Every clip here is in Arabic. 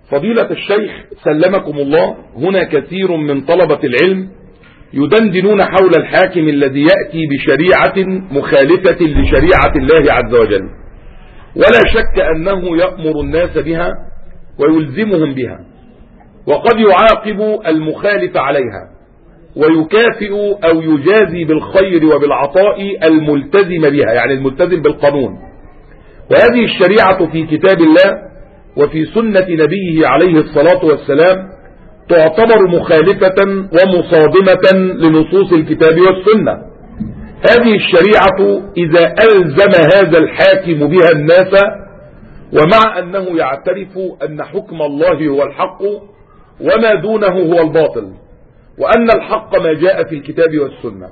فضيلة الشيخ سلمكم الله، هنا كثير من طلبة العلم يدندنون حول الحاكم الذي يأتي بشريعة مخالفة لشريعة الله عز وجل، ولا شك أنه يأمر الناس بها ويلزمهم بها، وقد يعاقب المخالف عليها ويكافئ أو يجازي بالخير وبالعطاء الملتزم بها، يعني الملتزم بالقانون. وهذه الشريعة في كتاب الله وفي سنة نبيه عليه الصلاة والسلام تعتبر مخالفة ومصادمة لنصوص الكتاب والسنة. هذه الشريعة إذا ألزم هذا الحاكم بها الناس، ومع أنه يعترف أن حكم الله هو الحق وما دونه هو الباطل، وأن الحق ما جاء في الكتاب والسنة،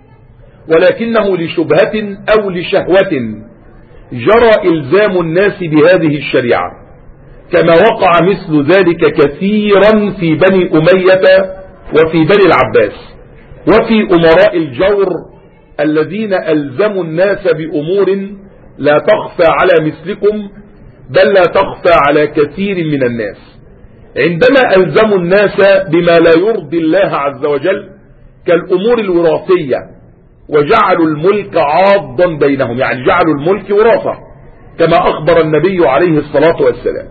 ولكنه لشبهة أو لشهوة جرى إلزام الناس بهذه الشريعة، كما وقع مثل ذلك كثيرا في بني أمية وفي بني العباس وفي أمراء الجور الذين ألزموا الناس بأمور لا تخفى على مثلكم، بل لا تخفى على كثير من الناس. عندما ألزموا الناس بما لا يرضي الله عز وجل كالأمور الوراثية، وجعلوا الملك عاضا بينهم، يعني جعلوا الملك وراثة كما أخبر النبي عليه الصلاة والسلام،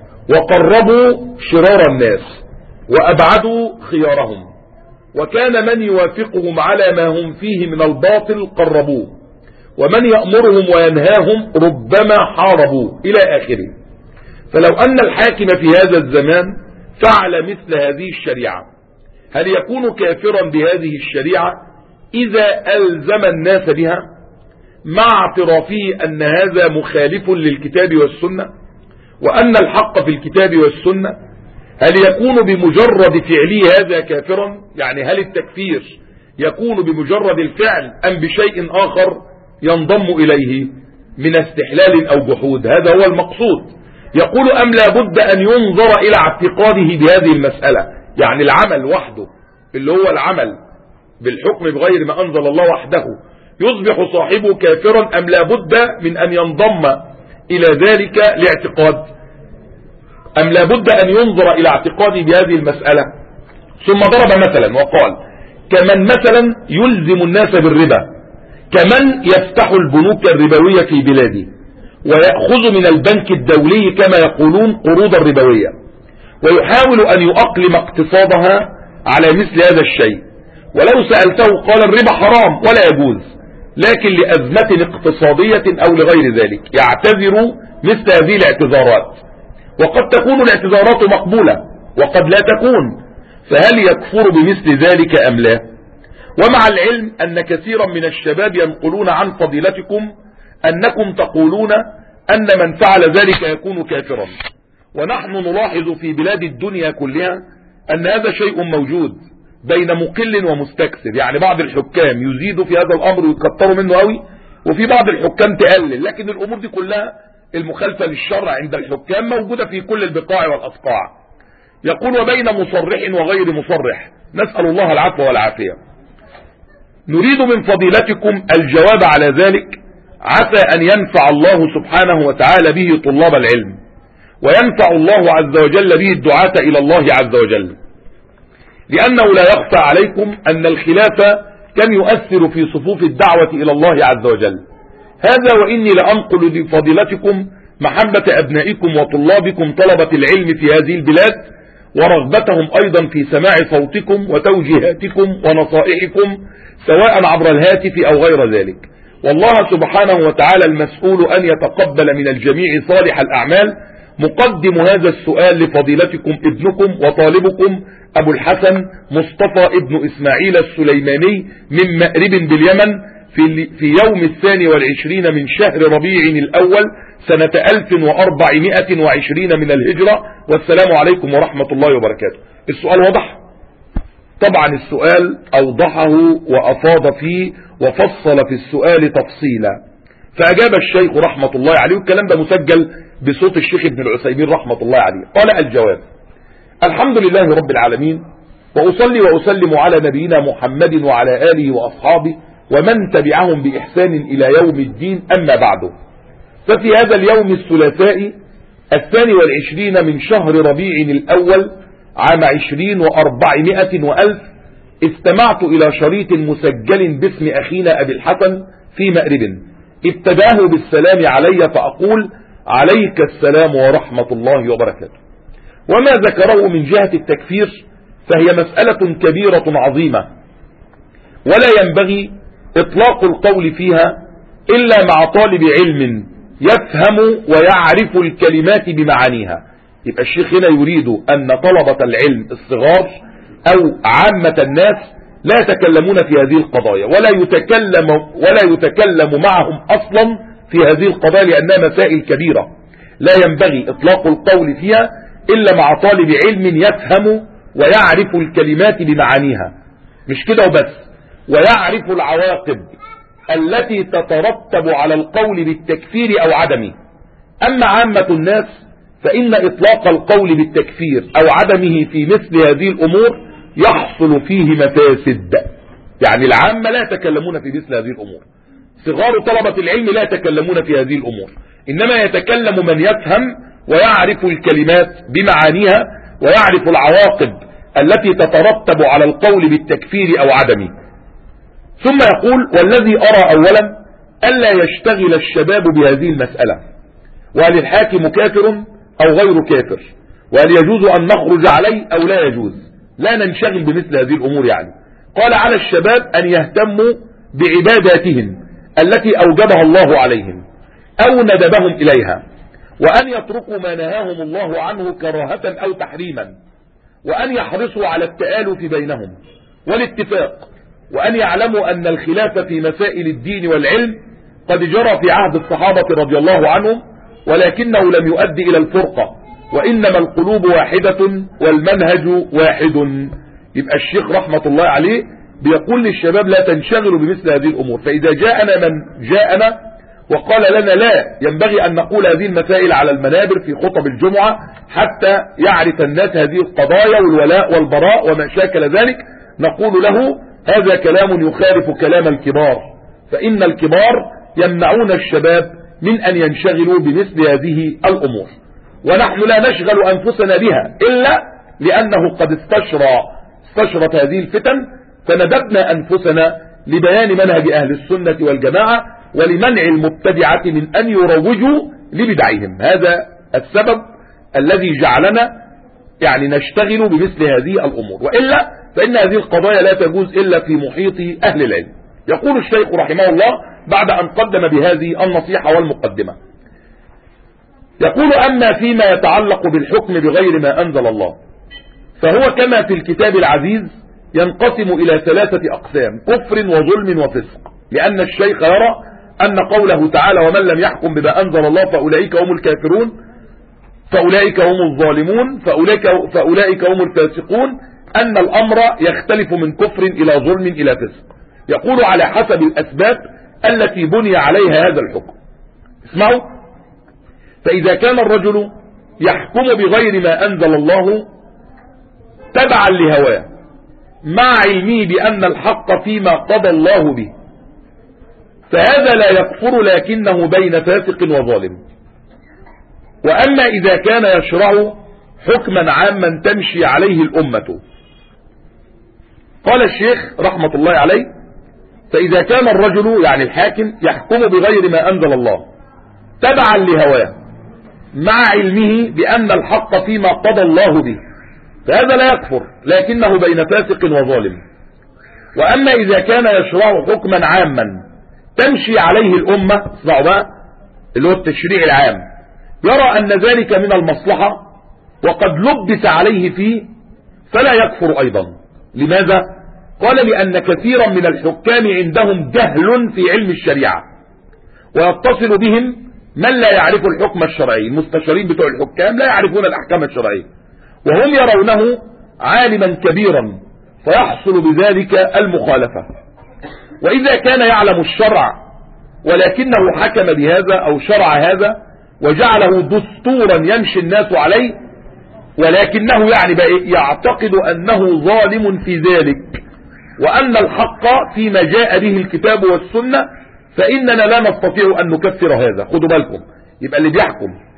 وقربوا شرار الناس وأبعدوا خيارهم، وكان من يوافقهم على ما هم فيه من الباطل قربوه، ومن يأمرهم وينهاهم ربما حاربوا إلى آخره. فلو أن الحاكم في هذا الزمان فعل مثل هذه الشريعة، هل يكون كافرا بهذه الشريعة إذا ألزم الناس بها مع اعترافه أن هذا مخالف للكتاب والسنة وأن الحق في الكتاب والسنة؟ هل يكون بمجرد فعله هذا كافرا؟ يعني هل التكفير يكون بمجرد الفعل أم بشيء آخر ينضم إليه من استحلال أو جحود؟ هذا هو المقصود. يقول أم لا بد أن ينظر إلى اعتقاده بهذه المسألة، يعني العمل وحده اللي هو العمل بالحكم بغير ما أنزل الله وحده يصبح صاحبه كافرا، أم لا بد من أن ينضم إلى ذلك لاعتقاد؟ أم لا بد أن ينظر إلى اعتقاده بهذه المسألة؟ ثم ضرب مثلا وقال كمن مثلا يلزم الناس بالربا، كمن يفتح البنوك الربوية في بلاده ويأخذ من البنك الدولي كما يقولون قروضا ربوية، ويحاول أن يؤقلم اقتصادها على مثل هذا الشيء، ولو سألته قال الربا حرام ولا يجوز، لكن لأزمة اقتصادية أو لغير ذلك يعتذر مثل هذه الاعتذارات، وقد تكون الاعتذارات مقبولة وقد لا تكون، فهل يكفر بمثل ذلك أم لا؟ ومع العلم أن كثيرا من الشباب ينقلون عن فضيلتكم أنكم تقولون أن من فعل ذلك يكون كافرا، ونحن نلاحظ في بلاد الدنيا كلها أن هذا شيء موجود بين مقل ومستكثر، يعني بعض الحكام يزيدوا في هذا الأمر ويكتروا منه قوي، وفي بعض الحكام تقلل، لكن الأمور دي كلها المخالفة للشرع عند الحكام موجودة في كل البقاع والأصقاع. يقول وبين مصرح وغير مصرح، نسأل الله العفو والعافية. نريد من فضيلتكم الجواب على ذلك، عسى أن ينفع الله سبحانه وتعالى به طلاب العلم، وينفع الله عز وجل به الدعاة إلى الله عز وجل، لأنه لا يخفى عليكم أن الخلاف كان يؤثر في صفوف الدعوة إلى الله عز وجل. هذا وإني لأنقل لفضيلتكم محبة أبنائكم وطلابكم طلبة العلم في هذه البلاد، ورغبتهم أيضا في سماع صوتكم وتوجيهاتكم ونصائحكم سواء عبر الهاتف أو غير ذلك، والله سبحانه وتعالى المسؤول أن يتقبل من الجميع صالح الأعمال. مقدم هذا السؤال لفضيلتكم ابنكم وطالبكم أبو الحسن مصطفى ابن إسماعيل السليماني من مأرب باليمن في يوم 22 من شهر ربيع الأول سنة 1420 من الهجرة، والسلام عليكم ورحمة الله وبركاته. السؤال واضح؟ طبعا السؤال أوضحه وأفاض فيه وفصل في السؤال تفصيلا، فأجاب الشيخ رحمة الله عليه، والكلام ده مسجل بصوت الشيخ ابن العثيمين رحمة الله عليه. قال الجواب: الحمد لله رب العالمين، وأصلي وأسلم على نبينا محمد وعلى آله وأصحابه ومن تبعهم بإحسان إلى يوم الدين، أما بعد. ففي هذا اليوم الثلاثاء 22 من شهر ربيع الأول عام 20 و400 وألف استمعت إلى شريط مسجل باسم أخينا أبي الحسن في مأرب ابتداه بالسلام علي فأقول عليك السلام ورحمة الله وبركاته. وما ذكره من جهة التكفير فهي مسألة كبيرة عظيمة ولا ينبغي إطلاق القول فيها إلا مع طالب علم يفهم ويعرف الكلمات بمعانيها. يبقى الشيخ هنا يريد أن طلبة العلم الصغار أو عامة الناس لا يتكلمون في هذه القضايا ولا يتكلم معهم أصلا في هذه القضايا لأنها مسائل كبيرة لا ينبغي إطلاق القول فيها إلا مع طالب علم يفهم ويعرف الكلمات بمعانيها. مش كده وبس، ويعرف العواقب التي تترتب على القول بالتكفير أو عدمه. أما عامة الناس فإن إطلاق القول بالتكفير أو عدمه في مثل هذه الأمور يحصل فيه مفاسد. يعني العامة لا يتكلمون في مثل هذه الأمور، صغار طلبة العلم لا يتكلمون في هذه الأمور، إنما يتكلم من يفهم ويعرف الكلمات بمعانيها ويعرف العواقب التي تترتب على القول بالتكفير أو عدمه. ثم يقول والذي أرى أولا ألا يشتغل الشباب بهذه المسألة، وهل الحاكم كافر أو غير كافر، وهل يجوز أن نخرج عليه أو لا يجوز، لا ننشغل بمثل هذه الأمور. يعني قال على الشباب أن يهتموا بعباداتهم التي أوجبها الله عليهم أو ندبهم إليها، وأن يتركوا ما نهاهم الله عنه كراهة أو تحريما، وأن يحرصوا على التآلف بينهم والاتفاق، وأن يعلموا أن الخلاف في مسائل الدين والعلم قد جرى في عهد الصحابة رضي الله عنهم، ولكنه لم يؤدي إلى الفرقة، وإنما القلوب واحدة والمنهج واحد. يبقى الشيخ رحمة الله عليه بيقول للشباب لا تنشغلوا بمثل هذه الأمور. فإذا جاءنا من جاءنا وقال لنا لا ينبغي أن نقول هذه المسائل على المنابر في خطب الجمعة حتى يعرف الناس هذه القضايا والولاء والبراء وما شاكل ذلك، نقول له هذا كلام يخالف كلام الكبار، فإن الكبار يمنعون الشباب من أن ينشغلوا بمثل هذه الأمور، ونحن لا نشغل أنفسنا بها إلا لأنه قد استشرت هذه الفتن، فندبنا أنفسنا لبيان منهج أهل السنة والجماعة ولمنع المبتدعة من أن يروجوا لبدعهم. هذا السبب الذي جعلنا يعني نشتغل بمثل هذه الأمور، وإلا فإن هذه القضايا لا تجوز إلا في محيط أهل العلم. يقول الشيخ رحمه الله بعد أن قدم بهذه النصيحة والمقدمة، يقول أما فيما يتعلق بالحكم بغير ما أنزل الله فهو كما في الكتاب العزيز ينقسم إلى 3 أقسام: كفر وظلم وفسق، لأن الشيخ يرى أن قوله تعالى ومن لم يحكم بما أنزل الله فأولئك هم الكافرون، فأولئك هم الظالمون، فأولئك هم الفاسقون، أن الأمر يختلف من كفر إلى ظلم إلى فسق. يقول على حسب الأسباب التي بني عليها هذا الحكم. اسمعوا: فإذا كان الرجل يحكم بغير ما أنزل الله تبعا لهواه مع علمه بأن الحق فيما قضى الله به فهذا لا يكفر لكنه بين فاسق وظالم. وأما إذا كان يشرع حكما عاما تمشي عليه الأمة، قال الشيخ رحمة الله عليه: فإذا كان الرجل يعني الحاكم يحكم بغير ما أنزل الله تبعا لهواه مع علمه بأن الحق فيما قضى الله به فهذا لا يكفر لكنه بين فاسق وظالم. وأما إذا كان يشرع حكما عاما تمشي عليه الأمة، اسمعوا بقى اللي هو التشريع العام، يرى أن ذلك من المصلحة وقد لبس عليه فيه فلا يكفر أيضا. لماذا؟ قال لأن كثيرا من الحكام عندهم جهل في علم الشريعة، ويتصل بهم من لا يعرف الحكم الشرعي. المستشارين بتوع الحكام لا يعرفون الأحكام الشرعية وهم يرونه عالما كبيرا فيحصل بذلك المخالفة. وإذا كان يعلم الشرع ولكنه حكم بهذا أو شرع هذا وجعله دستورا يمشي الناس عليه، ولكنه يعني بقى يعتقد أنه ظالم في ذلك وأن الحق فيما جاء به الكتاب والسنة، فإننا لا نستطيع أن نكفر هذا. خدوا بالكم، يبقى اللي بيحكم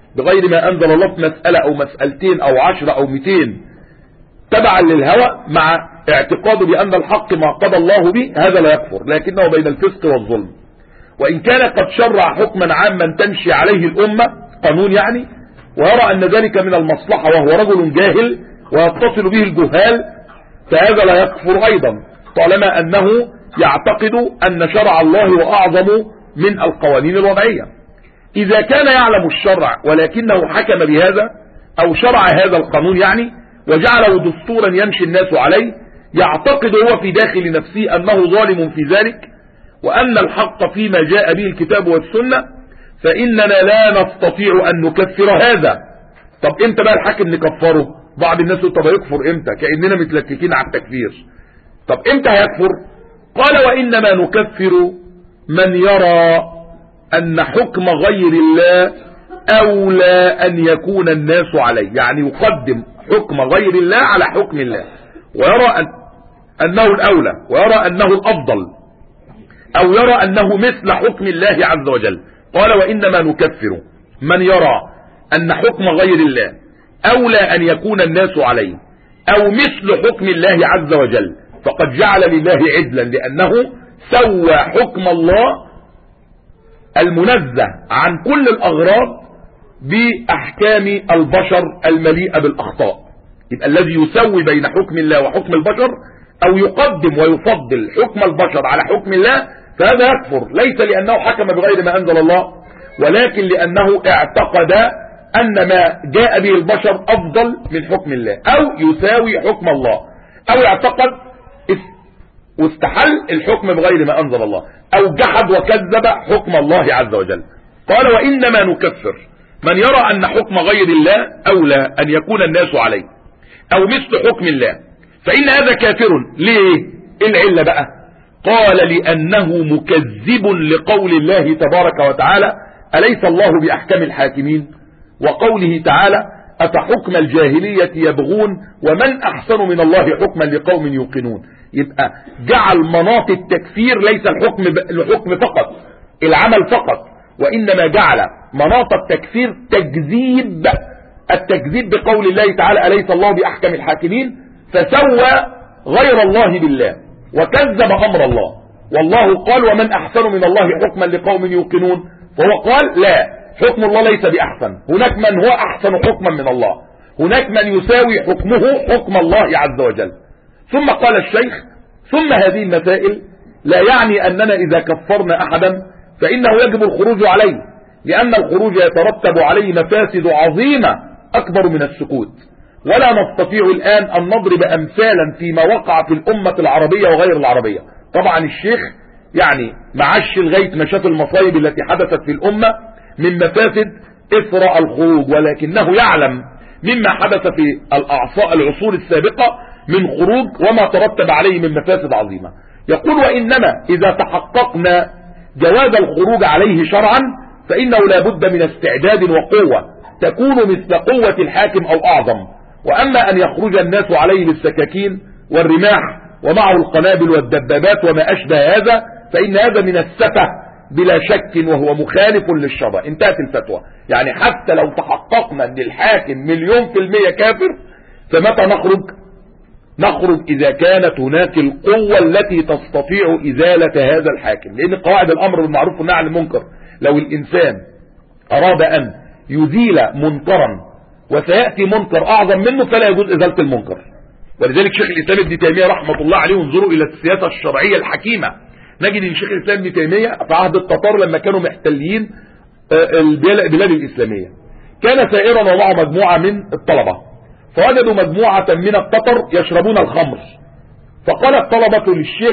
بغير ما أنزل الله في مسألة أو مسألتين أو 10 أو 200 تبعا للهوى مع اعتقاده بأن الحق ما قضى الله به، هذا لا يكفر، لكنه بين الفسق والظلم. وإن كان قد شرع حكما عاما تمشي عليه الأمة، قانون يعني، ويرى أن ذلك من المصلحة وهو رجل جاهل ويتصل به الجهال، فهذا لا يكفر أيضا طالما أنه يعتقد أن شرع الله هو أعظم من القوانين الوضعية. إذا كان يعلم الشرع ولكنه حكم بهذا أو شرع هذا القانون يعني وجعله دستورا يمشي الناس عليه، يعتقد هو في داخل نفسه أنه ظالم في ذلك وأن الحق فيما جاء به الكتاب والسنة، فإننا لا نستطيع أن نكفر هذا. طب امتى بقى الحاكم نكفره؟ بعض الناس طب يكفر امتى؟ كأننا متلككين على التكفير. طب امتى هيكفر؟ قال وإنما نكفر من يرى أن حكم غير الله أولى أن يكون الناس عليه، يعني يقدم حكم غير الله على حكم الله، ويرى أنه الأولى ويرى أنه الأفضل، أو يرى أنه مثل حكم الله عز وجل. قال وإنما نكفر من يرى أن حكم غير الله أولى أن يكون الناس عليه أو مثل حكم الله عز وجل، فقد جعل لله عدلا، لأنه سوى حكم الله المنزه عن كل الأغراض بأحكام البشر المليئة بالأخطاء. يبقى الذي يسوي بين حكم الله وحكم البشر أو يقدم ويفضل حكم البشر على حكم الله، فهذا يكفر، ليس لأنه حكم بغير ما أنزل الله، ولكن لأنه اعتقد أن ما جاء به البشر أفضل من حكم الله أو يساوي حكم الله، أو اعتقد واستحل الحكم بغير ما أنزل الله، أو جحد وكذب حكم الله عز وجل. قال وإنما نكفر من يرى أن حكم غير الله أولى أن يكون الناس عليه أو مثل حكم الله، فإن هذا كافر. ليه؟ العلة بقى؟ قال لأنه مكذب لقول الله تبارك وتعالى أليس الله بأحكم الحاكمين، وقوله تعالى أفحكم الجاهلية يبغون ومن أحسن من الله حكما لقوم يوقنون. يبقى جعل مناط التكفير ليس الحكم فقط، العمل فقط، وإنما جعل مناط التكفير التكذيب بقول الله تعالى أليس الله بأحكم الحاكمين، فسوى غير الله بالله وكذب أمر الله. والله قال ومن أحسن من الله حكما لقوم يوقنون، فهو قال لا، حكم الله ليس بأحسن، هناك من هو أحسن حكما من الله، هناك من يساوي حكمه حكم الله عز وجل. ثم قال الشيخ ثم هذه المسائل لا يعني أننا إذا كفرنا أحدا فإنه يجب الخروج عليه، لأن الخروج يترتب عليه مفاسد عظيمة أكبر من السكوت، ولا نستطيع الآن أن نضرب أمثالا فيما وقع في الأمة العربية وغير العربية. طبعا الشيخ يعني معش لغاية ما شاف المصايب التي حدثت في الأمة من مفاسد إثر الخروج، ولكنه يعلم مما حدث في العصور السابقة من خروج وما ترتب عليه من مفاسد عظيمة. يقول وإنما إذا تحققنا جواز الخروج عليه شرعا فإنه لا بد من استعداد وقوة تكون مثل قوة الحاكم أو أعظم. وأما أن يخرج الناس عليه بالسكاكين والرماح ومعه القنابل والدبابات وما أشبه هذا فإن هذا من السفه بلا شك، وهو مخالف للشرع. انتهت الفتوى. يعني حتى لو تحققنا أن الحاكم 100% كافر، فمتى نخرج إذا كانت هناك القوة التي تستطيع إزالة هذا الحاكم، لأن قواعد الأمر بالمعروف والنهي عن المنكر لو الإنسان أراد أن يزيل منكرا وسيأتي منكر أعظم منه فلا يجوز إزالة المنكر. ولذلك شيخ الإسلام ابن تيمية رحمة الله عليه انظروا إلى السياسة الشرعية الحكيمة، نجد ان شيخ الإسلام ابن تيمية في عهد التتار لما كانوا محتلين البلاد الإسلامية كان سائرا ومعه مجموعة من الطلبة، فوجدوا مجموعة من التتر يشربون الخمر، فقال الطلبة للشيخ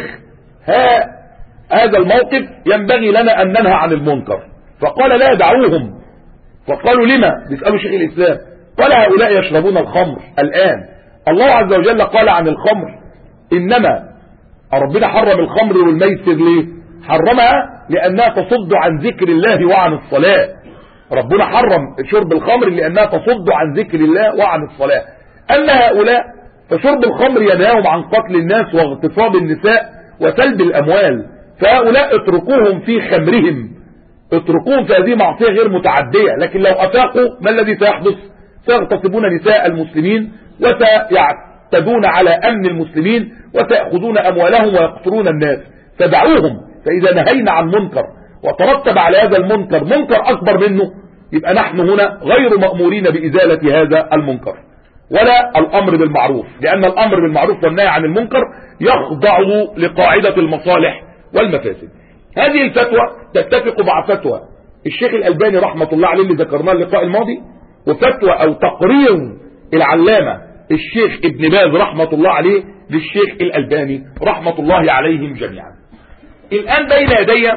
هذا الموقف ينبغي لنا أن ننهى عن المنكر، فقال لا دعوهم. فقالوا لما؟ بيسألوا شيخ الإسلام، قال هؤلاء يشربون الخمر الآن، الله عز وجل قال عن الخمر إنما ربنا حرم الخمر والميسر ليه؟ حرمها لأنها تصد عن ذكر الله وعن الصلاة. ربنا حرم شرب الخمر لأنها تصد عن ذكر الله وعن الصلاة. أما هؤلاء فشرب الخمر ينهاهم عن قتل الناس واغتصاب النساء وسلب الأموال، فهؤلاء اتركوهم في خمرهم اتركوهم في هذه معصية غير متعدية، لكن لو أفاقوا ما الذي سيحدث؟ سيغتصبون نساء المسلمين وسيعتدون على أمن المسلمين وسيأخذون أموالهم ويقتلون الناس. فدعوهم. فإذا نهينا عن منكر وترتب على هذا المنكر منكر أكبر منه، يبقى نحن هنا غير مأمورين بإزالة هذا المنكر ولا الأمر بالمعروف، لأن الأمر بالمعروف والنهي عن المنكر يخضع لقاعدة المصالح والمفاسد. هذه الفتوى تتفق مع فتوى الشيخ الألباني رحمة الله عليه اللي ذكرناه اللقاء الماضي، وفتوى أو تقرير العلامة الشيخ ابن باز رحمة الله عليه للشيخ الألباني رحمة الله عليهم جميعا. الآن بين يدي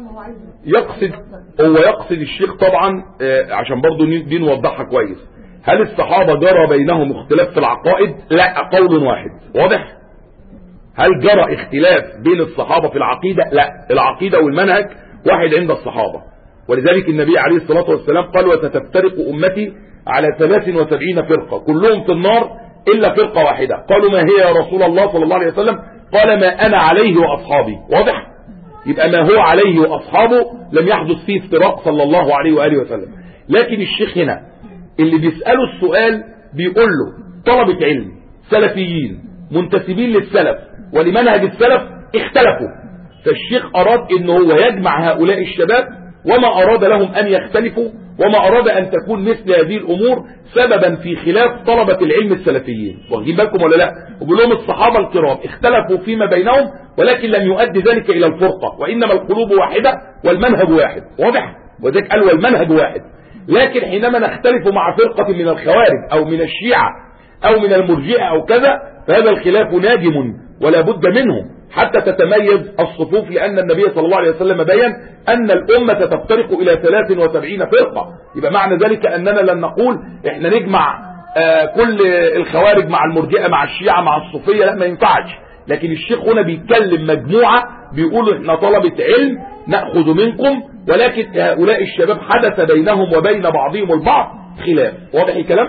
يقصد الشيخ طبعا عشان برضو دي نوضحها كويس. هل الصحابة جرى بينهم اختلاف في العقائد؟ لا، قول واحد. واضح؟ هل جرى اختلاف بين الصحابة في العقيدة؟ لا، العقيدة والمنهج واحد عند الصحابة. ولذلك النبي عليه الصلاة والسلام قال وستفترق أمتي على 73 فرقة كلهم في النار إلا فرقة واحدة. قالوا ما هي يا رسول الله صلى الله عليه وسلم؟ قال ما أنا عليه وأصحابي. واضح؟ يبقى ما هو عليه وأصحابه لم يحدث فيه افتراق صلى الله عليه وآله وسلم. لكن الشيخ هنا اللي بيسأله السؤال بيقول له طلبة علم سلفيين منتسبين للسلف ولمنهج السلف اختلفوا، فالشيخ أراد انه هو يجمع هؤلاء الشباب وما أراد لهم أن يختلفوا وما أراد أن تكون مثل هذه الأمور سببا في خلاف طلبة العلم السلفيين. واخدين بالكم ولا لا؟ وبيقول لهم الصحابة الكرام اختلفوا فيما بينهم ولكن لم يؤدي ذلك إلى الفرقة، وإنما القلوب واحدة والمنهج واحد. واضح؟ وذلك قال والمنهج واحد. لكن حينما نختلف مع فرقة من الخوارج أو من الشيعة أو من المرجئة أو كذا فهذا الخلاف نادم ولا بد منه حتى تتميز الصفوف، لأن النبي صلى الله عليه وسلم بيّن أن الأمة تفترق إلى 73 فرقة. يبقى معنى ذلك أننا لن نقول إحنا نجمع كل الخوارج مع المرجئة مع الشيعة مع الصوفية، لا، ما ينفعش. لكن الشيخ هنا بيتكلم مجموعة بيقولوا إحنا طلبة علم نأخذ منكم، ولكن هؤلاء الشباب حدث بينهم وبين بعضهم البعض خلاف. واضح الكلام؟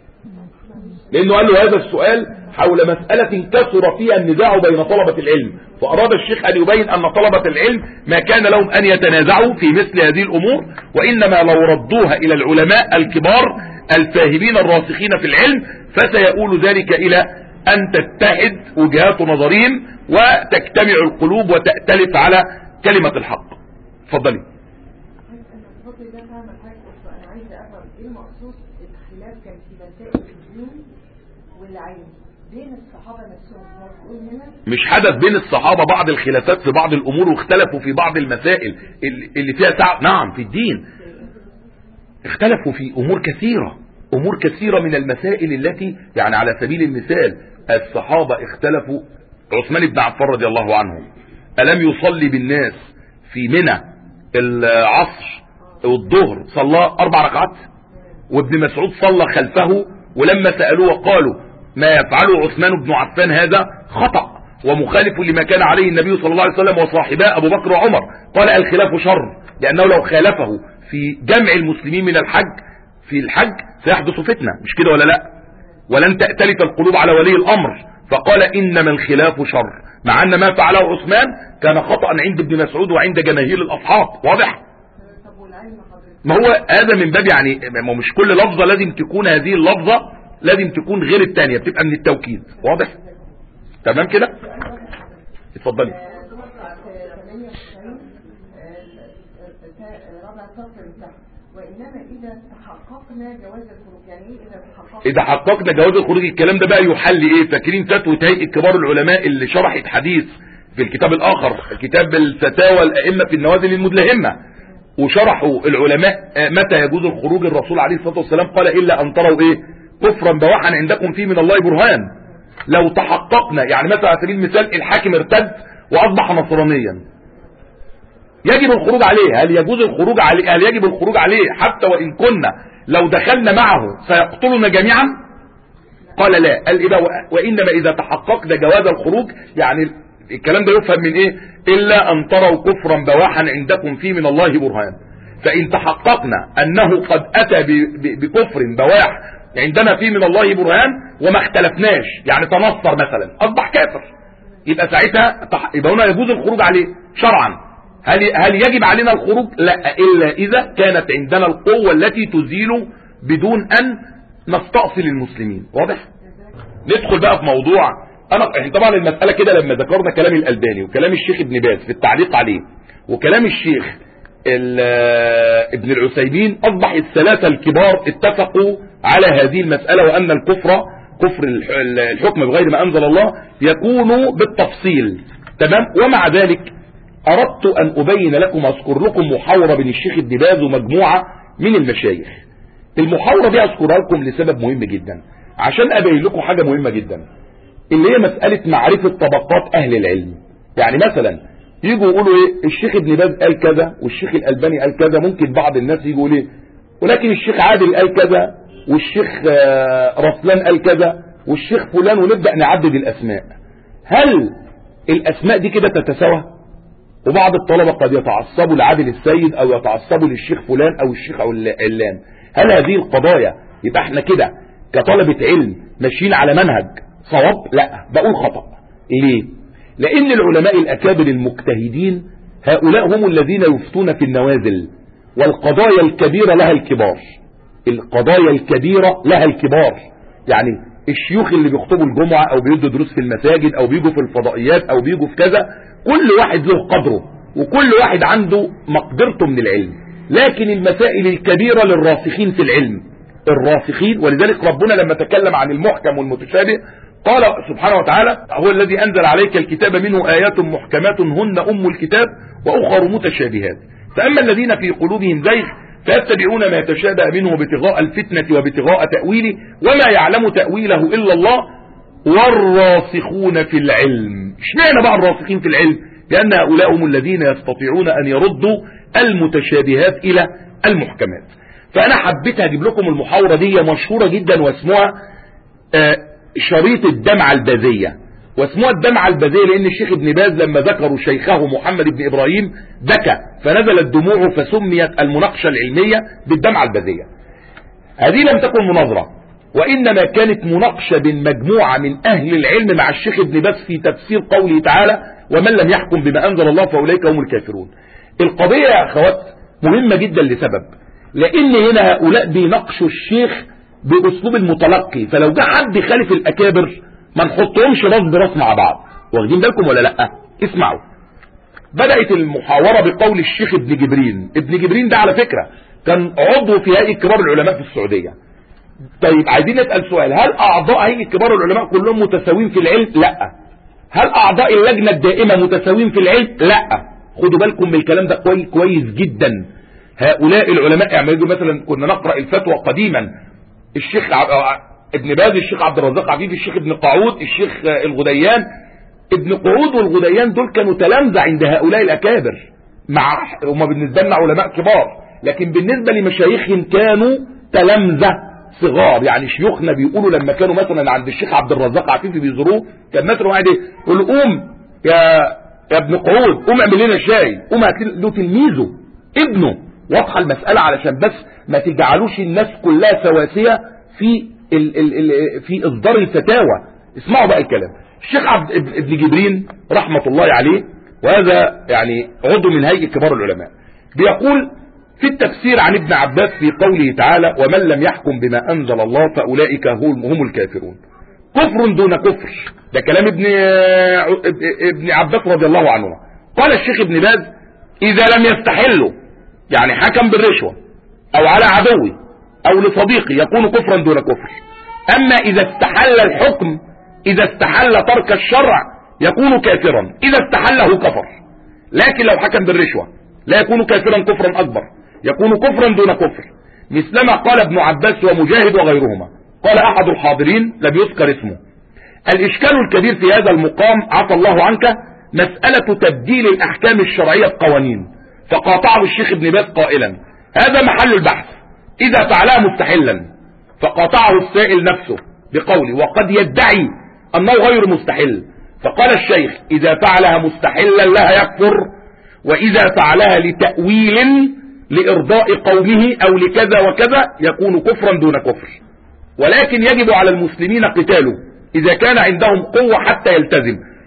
لأنه قال له هذا السؤال حول مسألة كثر فيها النزاع بين طلبة العلم، فأراد الشيخ أن يبين أن طلبة العلم ما كان لهم أن يتنازعوا في مثل هذه الأمور، وإنما لو ردوها إلى العلماء الكبار الفاهمين الراسخين في العلم فسيؤول ذلك إلى أن تتحد وجهات نظرهم وتجتمع القلوب وتأتلف على كلمة الحق. اتفضلي. بين الصحابة نفسهم مش حدث بين الصحابة بعض الخلافات في بعض الأمور واختلفوا في بعض المسائل اللي فيها نعم في الدين، اختلفوا في أمور كثيرة من المسائل التي يعني على سبيل المثال الصحابة اختلفوا. عثمان بن عفان رضي الله عنه ألم يصلي بالناس في منى العصر والظهر صلى 4 ركعات، وابن مسعود صلى خلفه، ولما سألوه قالوا ما يفعله عثمان بن عفان هذا خطأ ومخالف لما كان عليه النبي صلى الله عليه وسلم وصاحباه أبو بكر وعمر. قال الخلاف شر، لأنه لو خالفه في جمع المسلمين من في الحج سيحدث فتنة، مش كده ولا لا؟ ولن تأتلف القلوب على ولي الأمر، فقال إنما الخلاف شر، مع أن ما فعله عثمان كان خطأ عند ابن مسعود وعند جماهير الأصحاب. واضح؟ ما هو هذا من باب يعني مش كل لفظة لازم تكون هذه اللفظة لازم تكون غير الثانية، بتبقى من التوكيد. واضح؟ تمام كده؟ اتفضلي. وإنما إذا تحققنا جواز الخروج، يعني إذا حققنا جواز الخروج الكلام ده بقى يحل إيه؟ فاكرين فتوى هيئة كبار العلماء اللي شرحت حديث في الكتاب الآخر كتاب الفتاوى الأئمة في النوازل المدلهمة، وشرحوا العلماء متى يجوز الخروج. الرسول عليه الصلاة والسلام قال إلا أن تروا إيه؟ كفرا بواحا عندكم فيه من الله برهان. لو تحققنا يعني مثلا على سبيل المثال الحاكم ارتد وأصبح نصرانيا، يجب الخروج عليه. هل يجوز الخروج عليه؟ هل يجب الخروج عليه حتى وإن كنا لو دخلنا معه سيقتلنا جميعا؟ قال لا. قال إيه بقى؟ وإنما إذا تحققنا جواز الخروج، يعني الكلام ده يفهم من إيه؟ إلا أن تروا كفرا بواحا عندكم فيه من الله برهان. فإن تحققنا أنه قد أتى بكفر بواح عندنا فيه من الله برهان وما اختلفناش، يعني تنصر مثلا أصبح كافر، يبقى ساعتها يبقى هنا يجوز الخروج عليه شرعا. هل يجب علينا الخروج؟ لا، إلا إذا كانت عندنا القوة التي تزيل بدون أن نستأصل المسلمين. واضح؟ ندخل بقى في موضوع. احنا طبعا المسألة كده لما ذكرنا كلام الألباني وكلام الشيخ ابن باز في التعليق عليه وكلام الشيخ ابن العثيمين، أصبح الثلاثة الكبار اتفقوا على هذه المسألة، وأن الكفر كفر الحكم بغير ما أنزل الله يكون بالتفصيل. تمام. ومع ذلك أردت أن أبين لكم، أذكر لكم محاورة بين الشيخ ابن باز ومجموعة من المشايخ. المحاورة دي أذكرها لكم لسبب مهم جدا، عشان أبين لكم حاجة مهمة جدا، اللي هي مسألة معرفة طبقات أهل العلم. يعني مثلا يجوا يقولوا ايه، الشيخ ابن باز قال كذا والشيخ الألباني قال كذا، ممكن بعض الناس يجوا يقولوا ايه، ولكن الشيخ عادل قال كذا والشيخ رسلان قال كذا والشيخ فلان، ونبدأ نعدد الأسماء. هل الأسماء دي كده تتساوى؟ وبعض الطلبة قد يتعصبوا لعادل السيد أو يتعصبوا للشيخ فلان أو الشيخ أو علان. هل هذه القضايا يبقى احنا كده كطلبة علم ماشيين على منهج صواب؟ لا، بقول خطأ. ليه؟ لأن العلماء الأكابر المجتهدين هؤلاء هم الذين يفتون في النوازل، والقضايا الكبيرة لها الكبار. القضايا الكبيرة لها الكبار، يعني الشيوخ اللي بيخطبوا الجمعة أو بيدوا دروس في المساجد أو بيجوا في الفضائيات أو بيجوا في كذا، كل واحد له قدره وكل واحد عنده مقدرته من العلم. لكن المسائل الكبيرة للراسخين في العلم، الراسخين. ولذلك ربنا لما تكلم عن المحكم والمتشابه قال سبحانه وتعالى: هو الذي أنزل عليك الكتاب منه آيات محكمات هن أم الكتاب وأخر متشابهات، فأما الذين في قلوبهم زيغ فيتبعون ما يتشابه منه ابتغاء الفتنة وابتغاء تأويله وما يعلم تأويله إلا الله والراسخون في العلم. اشمعنى بقى الراسخين في العلم؟ لأن هؤلاء هم الذين يستطيعون أن يردوا المتشابهات إلى المحكمات. فأنا حبيت أجيب لكم المحاورة دي مشهورة جدا، واسمها شريط الدمعة البازية. واسمها الدمعة البازية لأن الشيخ ابن باز لما ذكروا شيخه محمد بن إبراهيم بكى فنزلت دموعه، فسميت المناقشة العلمية بالدمعة البازية. هذه لم تكن مناظرة، وإنما كانت مناقشة بين مجموعة من أهل العلم مع الشيخ ابن باز في تفسير قوله تعالى: ومن لم يحكم بما أنزل الله فأولئك هم الكافرون. القضية يا أخوات مهمة جدا لسبب، لأن هنا هؤلاء بيناقشوا الشيخ بأسلوب المتلقي، فلو جاء حد خالف الأكابر ما نحطهمش راس براس مع بعض. واخدين بالكم ولا لا؟ اسمعوا. بدأت المحاورة بقول الشيخ ابن جبرين. ابن جبرين ده على فكرة كان عضو في هيئة كبار العلماء في السعودية. طيب عايزين نسأل سؤال، هل أعضاء هيئة كبار العلماء كلهم متساويين في العلم؟ لا. هل أعضاء اللجنة الدائمة متساويين في العلم؟ لا. خدوا بالكم من الكلام ده كويس جدا. هؤلاء العلماء، يعني مثلا كنا نقرأ الفتوى قديما، الشيخ ابن باز، الشيخ عبد الرزاق عفيف، الشيخ ابن قعود، الشيخ الغديان. ابن قعود والغديان دول كانوا تلامذة عند هؤلاء الأكابر، هم بالنسبة لنا علماء كبار، لكن بالنسبة لمشايخهم كانوا تلامذة صغار. يعني شيوخنا بيقولوا لما كانوا مثلا عند الشيخ عبد الرزاق عفيف بيزوروه، كان مثلا واحد يقول: قوم يا ابن قعود، قوم اعمل لنا شاي، قوم هات له تلميذه ابنه. واضحه المسألة علشان بس ما تجعلوش الناس كلها سواسية في إصدار الفتاوى. اسمعوا بقى الكلام. الشيخ ابن جبرين رحمة الله عليه، وهذا يعني عضو من هيئة كبار العلماء، بيقول في التفسير عن ابن عباس في قوله تعالى: ومن لم يحكم بما أنزل الله فأولئك هم الكافرون. كفر دون كفر، ده كلام ابن عباس رضي الله عنه. قال الشيخ ابن باز: إذا لم يستحلوا، يعني حكم بالرشوة أو على عدوي أو لصديقي، يكون كفرا دون كفر. أما إذا استحل الحكم، إذا استحل ترك الشرع، يكون كافرا. إذا استحله كفر. لكن لو حكم بالرشوة لا يكون كافرا كفرا أكبر، يكون كفرا دون كفر، مثلما قال ابن عباس ومجاهد وغيرهما. قال أحد الحاضرين لم يذكر اسمه: الإشكال الكبير في هذا المقام عفى الله عنك مسألة تبديل الأحكام الشرعية بقوانين. فقاطعه الشيخ ابن باز قائلا: هذا محل البحث إذا فعلها مستحلا. فقاطعه السائل نفسه بقوله: وقد يدعي أنه غير مستحل. فقال الشيخ: إذا فعلها مستحلا لها يكفر، وإذا فعلها لتأويل لإرضاء قومه أو لكذا وكذا يكون كفرا دون كفر. ولكن يجب على المسلمين قتاله إذا كان عندهم قوة حتى يلتزم.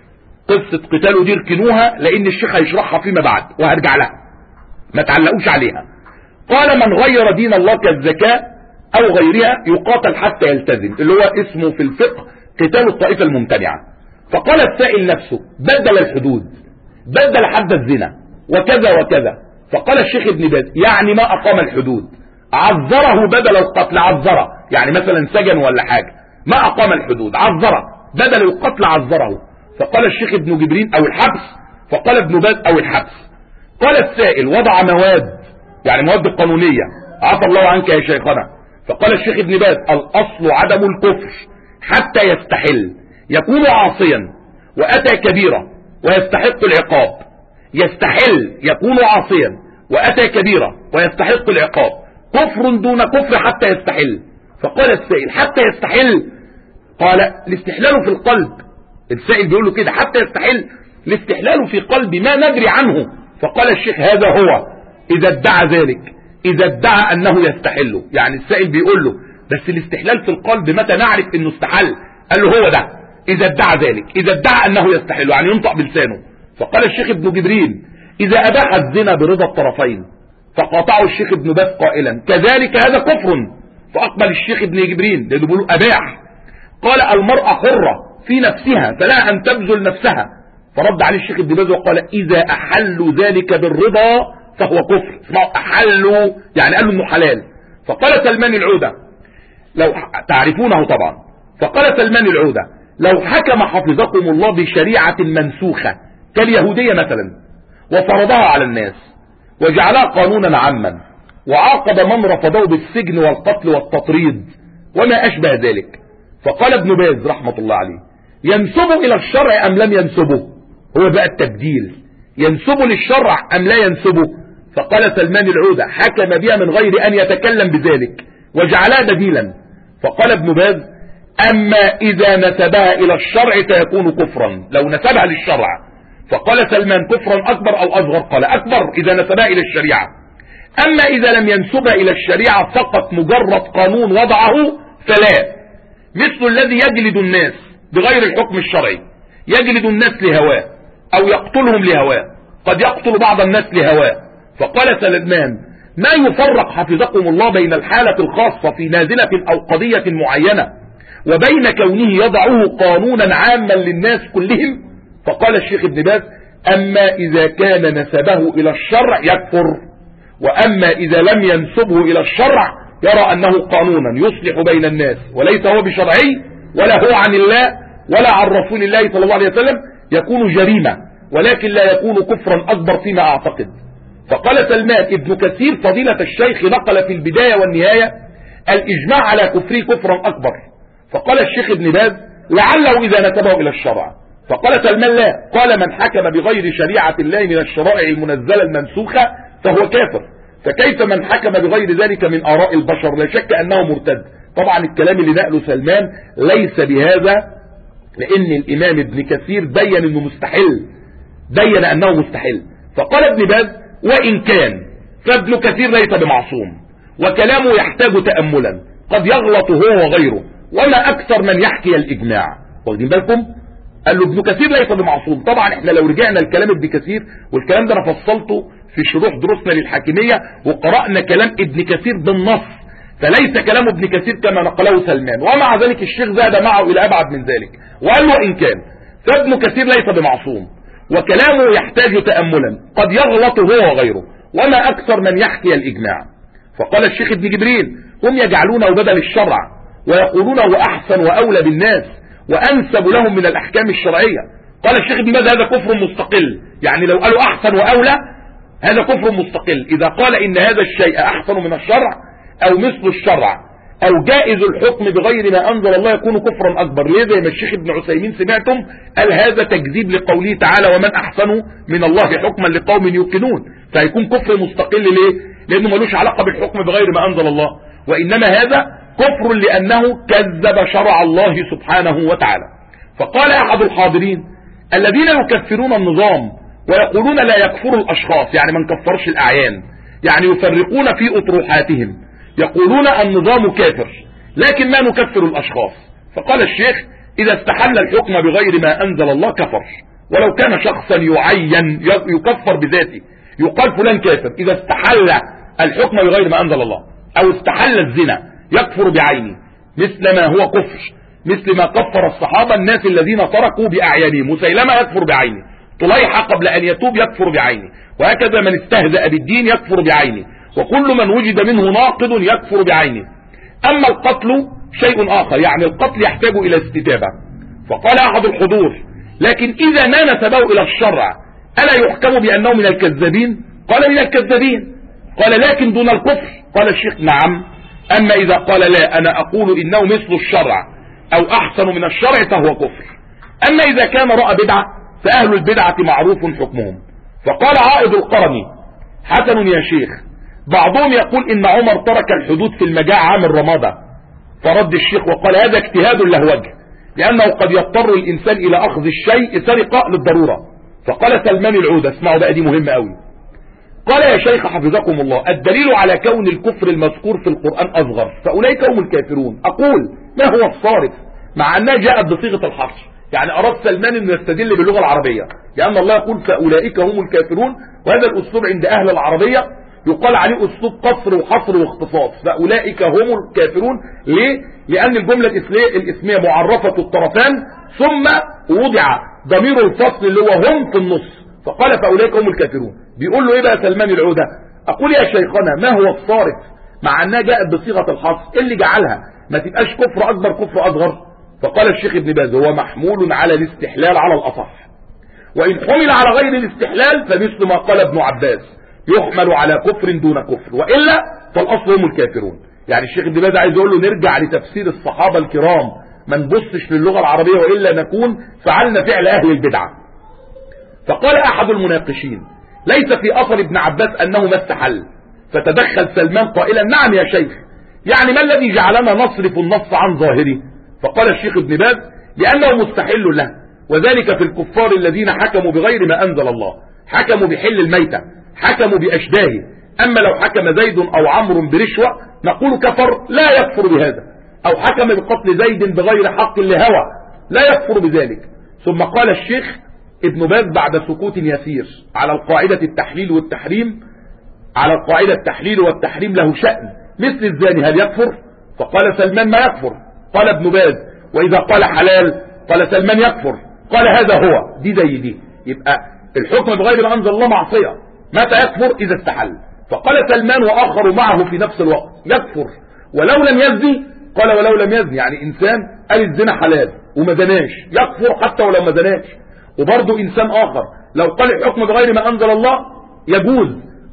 قصة قتاله دي اركنوها، لان الشيخ هيشرحها فيما بعد وهرجع لها، ما تعلقوش عليها. قال من غير دين الله كالزكاة او غيرها يقاتل حتى يلتزم، اللي هو اسمه في الفقه قتال الطائفة الممتنعة. فقال السائل نفسه بدل الحدود، بدل حد الزنا وكذا وكذا. فقال الشيخ ابن باز يعني ما اقام الحدود، عذره بدل القتل، عذره يعني مثلا سجن ولا حاجة، ما اقام الحدود عذره بدل القتل عذره. فقال الشيخ ابن جبرين او الحبس، فقال ابن باز او الحبس. قال السائل وضع مواد، يعني مواد قانونية، عفى الله عنك يا شيخنا. فقال الشيخ ابن باز الاصل عدم الكفر حتى يستحل، يكون عاصيا واتى كبيرة ويستحق العقاب، يستحل يكون عاصيا واتى كبيرة ويستحق العقاب، كفر دون كفر حتى يستحل. فقال السائل حتى يستحل، قال الاستحلال في القلب، السائل بيقول له كده حتى يستحل، الاستحلال في قلبي ما ندري عنه. فقال الشيخ هذا هو اذا ادعى ذلك، اذا ادعى انه يستحل، يعني السائل بيقول له بس الاستحلال في القلب متى نعرف انه استحل؟ قال له هو ده اذا ادعى ذلك، اذا ادعى انه يستحل يعني ينطق بلسانه. فقال الشيخ ابن جبرين اذا اباح الزنا برضا الطرفين، فقاطعه الشيخ ابن باز قائلا كذلك هذا كفر. فاقبل الشيخ ابن جبرين لانه بيقول اباح، قال المرأة حرة في نفسها فلا ان تبذل نفسها. فرد عليه الشيخ ابن باز وقال اذا احلوا ذلك بالرضا فهو كفر. اسمعوا احلوا يعني قالوا انه حلال. فقال سلمان العودة لو تعرفونه طبعا، فقال سلمان العودة لو حكم حفظكم الله بشريعة منسوخة كاليهودية مثلا وفرضها على الناس وجعلها قانونا عاما وعاقب من رفضه بالسجن والقتل والتطريد وما أشبه ذلك، فقال ابن باز رحمة الله عليه ينسب إلى الشرع أم لم ينسبه؟ هو بقى التبديل، ينسب للشرع أم لا ينسبه؟ فقال سلمان العودة حكم بها من غير أن يتكلم بذلك وجعلها بديلا. فقال ابن باز أما إذا نسبها إلى الشرع فيكون كفرا، لو نسبها للشرع. فقال سلمان كفرا أكبر أو أصغر؟ قال أكبر إذا نسبها إلى الشريعة. أما إذا لم ينسبها إلى الشريعة فقط مجرد قانون وضعه فلا، مثل الذي يجلد الناس بغير الحكم الشرعي، يجلد الناس لهواه أو يقتلهم لهواه، قد يقتل بعض الناس لهواه. فقال سلمان ما يفرق حفظكم الله بين الحالة الخاصة في نازلة أو قضية معينة وبين كونه يضعه قانونا عاما للناس كلهم؟ فقال الشيخ ابن باز أما إذا كان نسبه إلى الشرع يكفر، وأما إذا لم ينسبه إلى الشرع يرى أنه قانونا يصلح بين الناس وليس هو بشرعي ولا هو عن الله ولا عن رسول الله صلى الله عليه وسلم يكون جريمة، ولكن لا يكون كفرا أكبر فيما أعتقد. فقال سلمان ابن كثير فضيلة الشيخ نقل في البداية والنهاية الإجماع على كفره كفرا أكبر. فقال الشيخ ابن باز لعله إذا نسبه إلى الشرع. فقال سلمان لا، قال من حكم بغير شريعة الله من الشرائع المنزلة المنسوخة فهو كافر، فكيف من حكم بغير ذلك من آراء البشر؟ لا شك أنه مرتد. طبعا الكلام اللي نقله سلمان ليس بهذا، لأن الإمام ابن كثير بين أنه مستحيل، بين أنه مستحيل. فقال ابن باز وإن كان فابن كثير ليس بمعصوم وكلامه يحتاج تأملا، قد يغلط هو وغيره ولا أكثر من يحكي الإجماع. واخدين بالكم؟ قال له ابن كثير ليس بمعصوم. طبعا احنا لو رجعنا الكلام ابن كثير، والكلام ده انا فصلته في شروح دروسنا للحاكمية وقرأنا كلام ابن كثير بالنص، فليس كلام ابن كثير كما نقله سلمان، ومع ذلك الشيخ زاد معه إلى أبعد من ذلك وقال له إن كان فابن كثير ليس بمعصوم وكلامه يحتاج تأملا، قد يغلط هو وغيره وما أكثر من يحكي الإجماع. فقال الشيخ ابن جبرين هم يجعلونه بدل الشرع ويقولونه أحسن وأولى بالناس وأنسب لهم من الأحكام الشرعية. قال الشيخ ابن باز هذا كفر مستقل، يعني لو قالوا أحسن وأولى هذا كفر مستقل. إذا قال إن هذا الشيء أحسن من الشرع أو مثل الشرع أو جائز الحكم بغير ما أنزل الله يكون كفرا أكبر. ليه؟ زي ما الشيخ ابن عثيمين سمعتم قال هذا تكذيب لقوله تعالى ومن أحسن من الله حكما لقوم يوقنون، فيكون كفر مستقل. ليه؟ لأنه ملوش علاقة بالحكم بغير ما أنزل الله، وإنما هذا كفر لأنه كذب شرع الله سبحانه وتعالى. فقال أحد الحاضرين الذين يكفرون النظام ويقولون لا يكفر الأشخاص، يعني ما نكفرش الأعيان، يعني يفرقون في أطروحاتهم، يقولون النظام كافر لكن ما نكفر الأشخاص. فقال الشيخ إذا استحل الحكم بغير ما أنزل الله كفر، ولو كان شخصا يعين يكفر بذاته، يقال فلان كافر إذا استحل الحكم بغير ما أنزل الله، أو استحل الزنا يكفر بعينه، مثل ما هو كفر، مثل ما كفر الصحابة الناس الذين تركوا بأعيانهم. مسيلمة يكفر بعينه، طليحة قبل أن يتوب يكفر بعينه، وهكذا من استهزأ بالدين يكفر بعينه، وكل من وجد منه ناقض يكفر بعينه. أما القتل شيء آخر، يعني القتل يحتاج إلى استتابة. فقال أحد الحضور: لكن إذا ما نسبه إلى الشرع ألا يحكم بأنه من الكذابين؟ قال: من الكذابين. قال: لكن دون الكفر؟ قال الشيخ: نعم، أما إذا قال لا، أنا أقول إنه مثل الشرع أو أحسن من الشرع فهو كفر. أما إذا كان رأى بدعة فأهل البدعة معروف حكمهم. فقال عائض القرني: حسن يا شيخ، بعضهم يقول إن عمر ترك الحدود في المجاعة عام الرمادة. فرد الشيخ وقال: هذا اجتهاد له وجه، لأنه قد يضطر الإنسان إلى أخذ الشيء سرقة للضرورة. فقال سلمان العودة، اسمعوا بقى دي مهمة قوي، قال: يا شيخ حفظكم الله، الدليل على كون الكفر المذكور في القرآن أصغر فأولئك هم الكافرون. أقول: ما هو الصارف مع أنها جاءت بصيغة الحصر؟ يعني أراد سلمان أن يستدل باللغة العربية، لأن الله يقول فأولئك هم الكافرون، وهذا الأسلوب عند أهل العربية يقال عليه أسلوب قصر وحصر واختصاص. فأولئك هم الكافرون. ليه؟ لأن الجملة الاسمية معرفة الطرفان، ثم وضع ضمير الفصل اللي هو هم في النص، فقال فأولئك هم الكافرون. بيقول له إيه بقى سلمان العودة؟ أقول: يا شيخنا، ما هو الصارف مع أنها جاءت بصيغة الحصر؟ اللي جعلها ما تبقاش كفر أكبر كفر أصغر؟ فقال الشيخ ابن باز: هو محمول على الاستحلال على الأصح، وإن حمل على غير الاستحلال فمثل ما قال ابن عباس: يحمل على كفر دون كفر، وإلا فالأصل هم الكافرون. يعني الشيخ ابن باز عايز يقول له نرجع لتفسير الصحابة الكرام، ما نبصش للغة العربية، وإلا نكون فعلنا فعل أهل البدعة. فقال أحد المناقشين: ليس في أثر ابن عباس أنه ما استحل. فتدخل سلمان قائلا: نعم يا شيخ، يعني ما الذي جعلنا نصرف النص عن ظاهره؟ فقال الشيخ ابن باز: لأنه مستحل له، وذلك في الكفار الذين حكموا بغير ما أنزل الله، حكموا بحل الميتة، حكموا بأشباهه. أما لو حكم زيد أو عمرو برشوة نقول كفر، لا يكفر بهذا. أو حكم بقتل زيد بغير حق لهوى، لا يكفر بذلك. ثم قال الشيخ ابن باز بعد سكوت يسير على القاعدة التحليل والتحريم، على القاعدة التحليل والتحريم له شأن، مثل الزاني هل يكفر؟ فقال سلمان: ما يكفر. قال ابن باز: وإذا قال حلال؟ قال سلمان: يكفر. قال: هذا هو دي زي دي. يبقى الحكم بغير ما أنزل الله معصية، متى يكفر؟ إذا استحل. فقال سلمان وآخر معه في نفس الوقت: يكفر ولو لم يزني. قال: ولو لم يزني يعني إنسان قال الزنا حلال وما زناش يكفر حتى ولو ما زناش. وبرضه إنسان آخر لو قال الحكم بغير ما أنزل الله يجوز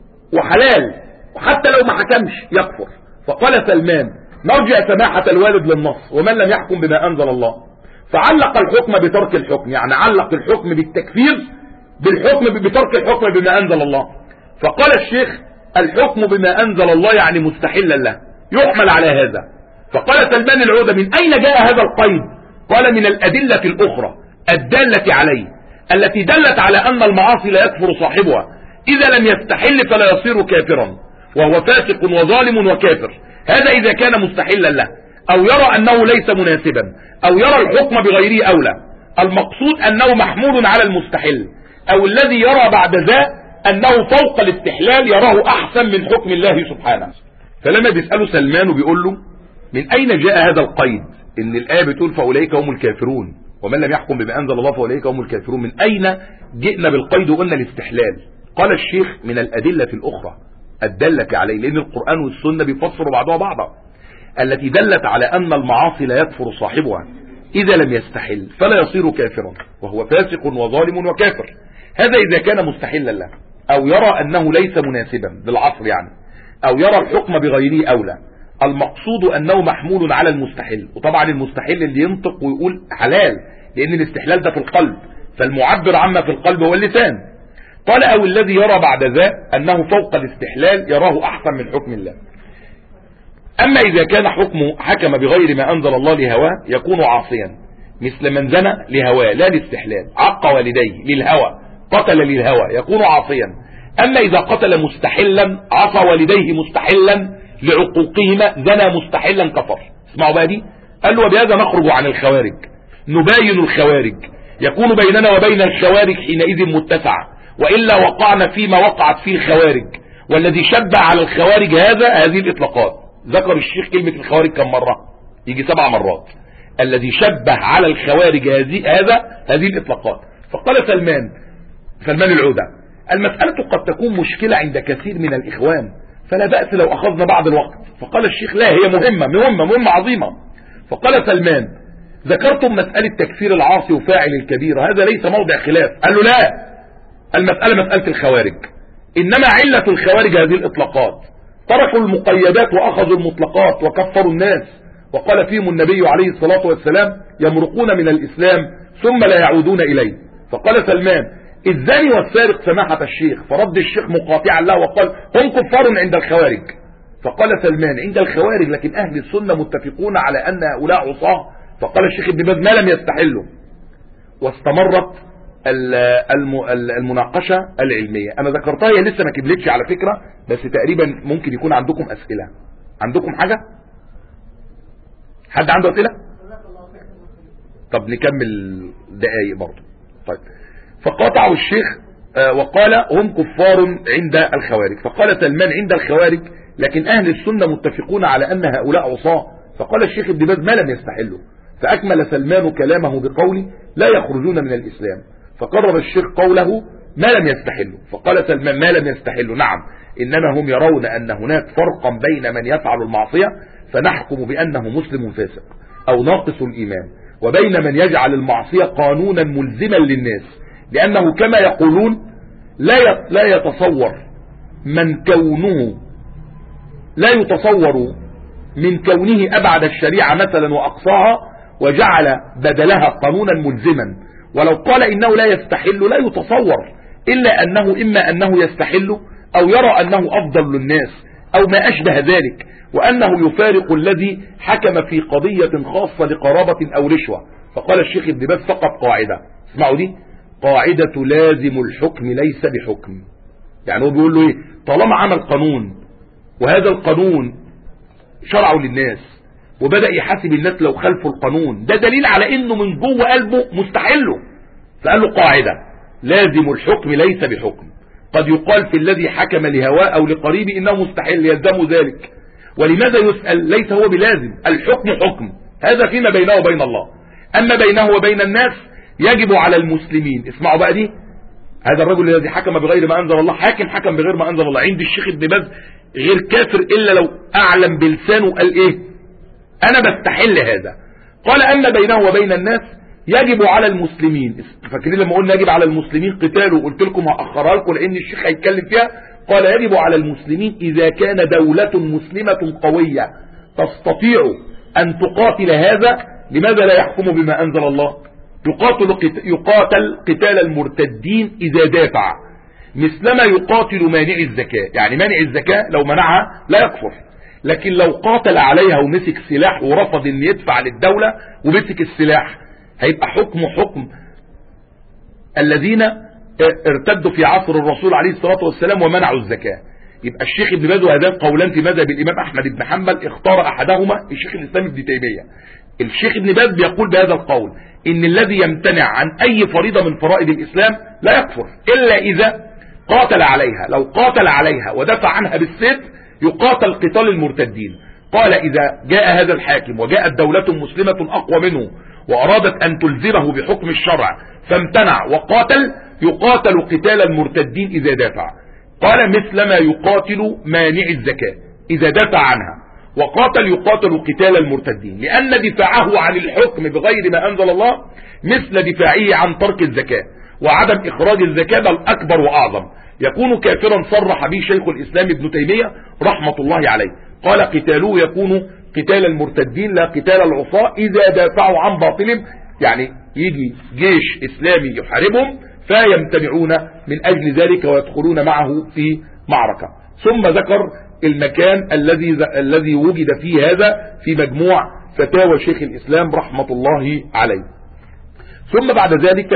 وحلال وحتى لو ما حكمش يكفر. فقال سلمان: نرجع سماحة الوالد للنص، ومن لم يحكم بما أنزل الله. فعلق الحكم بترك الحكم، يعني علق الحكم بالتكفير بالحكم بترك الحكم بما أنزل الله. فقال الشيخ: الحكم بما أنزل الله يعني مستحلا له، يحمل على هذا. فقال سلمان العودة: من أين جاء هذا القيد؟ قال: من الأدلة الأخرى الدالة عليه، التي دلت على أن المعاصي لا يكفر صاحبها، إذا لم يستحل فلا يصير كافرا، وهو فاسق وظالم وكافر. هذا إذا كان مستحلا له، أو يرى أنه ليس مناسبا، أو يرى الحكم بغيره أولى. المقصود أنه محمول على المستحل، أو الذي يرى بعد ذا أنه فوق الاستحلال يراه أحسن من حكم الله سبحانه. فلما بيسأله سلمان وبيقول له: من أين جاء هذا القيد؟ إن الآية بتقول فأولئك هم الكافرون، ومن لم يحكم بما أنزل الله فأولئك هم الكافرون. من أين جئنا بالقيد وقلنا الاستحلال؟ قال الشيخ: من الأدلة الأخرى الدالة عليه، لأن القرآن والسنة بيفسروا بعضها بعضا، التي دلت على أن المعاصي لا يكفر صاحبها إذا لم يستحل فلا يصير كافرا، وهو فاسق وظالم وكافر. هذا إذا كان مستحلا له، أو يرى أنه ليس مناسبا بالعصر يعني، أو يرى الحكم بغيره أولى. المقصود أنه محمول على المستحل، وطبعا المستحل اللي ينطق ويقول حلال، لأن الاستحلال ده في القلب، فالمعبر عما في القلب هو اللسان. قال: أو الذي يرى بعد ذا أنه فوق الاستحلال يراه أحسن من حكم الله. أما إذا كان حكم بغير ما أنزل الله لهواه يكون عاصيا، مثل من زنى لهواه لا لاستحلال، عق والديه للهوى، قتل للهوى، يكون عاصيا. أما إذا قتل مستحلا، عصى والديه مستحلا لعقوقهما، زنى مستحلا، كفر. اسمعوا بقى دي، قال له: وبهذا نخرج عن الخوارج، نباين الخوارج يكون بيننا وبين الخوارج حينئذ متسع، وإلا وقعنا فيما وقعت فيه الخوارج. والذي شبع على الخوارج هذه الإطلاقات. ذكر الشيخ كلمة الخوارج كم مرة؟ يجي 7 مرات. الذي شبه على الخوارج هذه الإطلاقات. فقال سلمان العودة: المسألة قد تكون مشكلة عند كثير من الإخوان، فلا بأس لو أخذنا بعض الوقت. فقال الشيخ: لا، هي مهمة عظيمة. فقال سلمان: ذكرتم مسألة تكفير العاصي وفاعل الكبير، هذا ليس موضع خلاف. قال له: لا، المسألة مسألة الخوارج، إنما علة الخوارج هذه الإطلاقات، تركوا المقيدات وأخذوا المطلقات وكفروا الناس، وقال فيهم النبي عليه الصلاة والسلام: يمرقون من الإسلام ثم لا يعودون إليه. فقال سلمان: الزاني والسارق سماحة الشيخ. فرد الشيخ مقاطعا له وقال: هم كفار عند الخوارج. فقال سلمان: عند الخوارج، لكن أهل السنة متفقون على أن هؤلاء عصاه. فقال الشيخ ابن باز: ما لم يستحلوا. واستمرت المناقشة العلمية. أنا ذكرتها، هي لسه ما كملتش على فكرة، بس تقريبا ممكن يكون عندكم أسئلة. عندكم حاجة؟ حد عنده أسئلة؟ طب نكمل دقايق برضه. طيب. فقاطعوا الشيخ وقال: هم كفار عند الخوارج. فقال سلمان: عند الخوارج، لكن أهل السنة متفقون على أن هؤلاء عصاه. فقال الشيخ ابن باز: ما لم يستحلوا. فأكمل سلمان كلامه بقوله: لا يخرجون من الإسلام. فقرر الشيخ قوله: ما لم يستحلوا. فقال سلمان: ما لم يستحلوا، نعم، إنما هم يرون أن هناك فرقا بين من يفعل المعصية فنحكم بأنه مسلم فاسق أو ناقص الإيمان، وبين من يجعل المعصية قانونا ملزما للناس، لأنه كما يقولون لا يتصور من كونه أبعد الشريعة مثلا وأقصاها وجعل بدلها قانونا ملزما. ولو قال إنه لا يستحل، لا يتصور إلا أنه إما أنه يستحل أو يرى أنه أفضل للناس أو ما أشبه ذلك، وأنه يفارق الذي حكم في قضية خاصة لقرابة أو رشوة. فقال الشيخ ابن باز: فقط قاعدة، اسمعوا دي، قاعدة لازم الحكم ليس بحكم. يعني هو بيقول له ايه؟ طالما عمل قانون وهذا القانون شرعه للناس وبدأ يحاسب الناس لو خالفوا القانون، ده دليل على انه من جوه قلبه مستحله. فقال له: قاعدة لازم الحكم ليس بحكم. قد يقال في الذي حكم لهواه او لقريبه انه مستحل يلزم ذلك. ولماذا يسأل؟ ليس هو بلازم، الحكم حكم، هذا فيما بينه وبين الله. اما بينه وبين الناس يجب على المسلمين. اسمعوا بقى دي، هذا الرجل الذي حكم بغير ما انزل الله، حكم بغير ما انزل الله. عند الشيخ ابن باز غير كافر الا لو اعلم بلسانه قال ايه؟ انا بستحل هذا. قال: اما بينه وبين الناس يجب على المسلمين. فاكرين لما قلنا يجب على المسلمين قتاله؟ قلت لكم هاخرها لكم لان الشيخ هيتكلم فيها. قال: يجب على المسلمين اذا كان دولة مسلمة قوية تستطيع ان تقاتل هذا، لماذا لا يحكم بما انزل الله؟ يقاتل قتال المرتدين اذا دافع، مثلما يقاتل مانع الزكاة. يعني مانع الزكاة لو منعها لا يكفر، لكن لو قاتل عليها ومسك سلاح ورفض ان يدفع للدولة ومسك السلاح، هيبقى حكم الذين ارتدوا في عصر الرسول عليه الصلاة والسلام ومنعوا الزكاة. يبقى الشيخ ابن باز، وهذان قولان في مذهب الامام احمد بن حنبل، اختار احدهما الشيخ الاسلام ابن تيمية. الشيخ ابن باز بيقول بهذا القول ان الذي يمتنع عن اي فريضة من فرائض الاسلام لا يكفر الا اذا قاتل عليها. لو قاتل عليها ودفع عنها بالسيف يقاتل قتال المرتدين. قال: اذا جاء هذا الحاكم وجاءت دولة مسلمة اقوى منه وارادت ان تلزمه بحكم الشرع فامتنع وقاتل، يقاتل قتال المرتدين اذا دافع. قال: مثل ما يقاتل مانع الزكاة اذا دافع عنها، وقاتل يقاتل قتال المرتدين، لأن دفاعه عن الحكم بغير ما أنزل الله مثل دفاعه عن ترك الزكاة وعدم إخراج الزكاة، بل أكبر وأعظم. يكون كافرا صرح به شيخ الإسلام ابن تيمية رحمة الله عليه. قال: قتاله يكون قتال المرتدين لا قتال العصاة إذا دافعوا عن باطلهم. يعني يجي جيش إسلامي يحاربهم فيمتنعون من أجل ذلك ويدخلون معه في معركة. ثم ذكر المكان الذي وجد فيه هذا في مجموع فتاوى شيخ الإسلام رحمة الله عليه. ثم بعد ذلك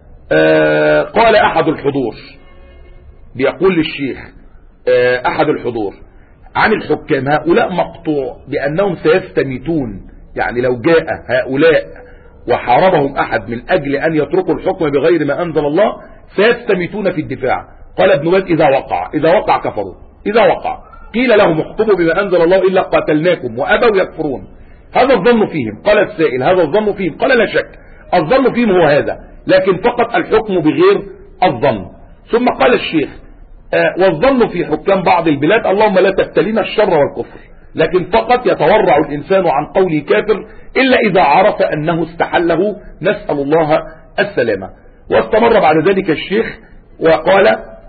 قال أحد الحضور، بيقول للشيخ أحد الحضور عن الحكام: هؤلاء مقطوع بأنهم سيستميتون. يعني لو جاء هؤلاء وحاربهم أحد من أجل أن يتركوا الحكم بغير ما أنزل الله سيستميتون في الدفاع. قال ابن باز إذا وقع كفروا. إذا وقع قيل لهم احكموا بما أنزل الله إلا قاتلناكم وأبوا يكفرون. هذا الظن فيهم. قال السائل هذا الظن فيهم؟ قال لا شك الظن فيهم هو هذا، لكن فقط الحكم بغير الظن. ثم قال الشيخ والظن في حكام بعض البلاد اللهم لا تبتلينا الشر والكفر، لكن فقط يتورع الإنسان عن قوله كافر إلا إذا عرف أنه استحله، نسأل الله السلامة. واستمر بعد ذلك الشيخ وقال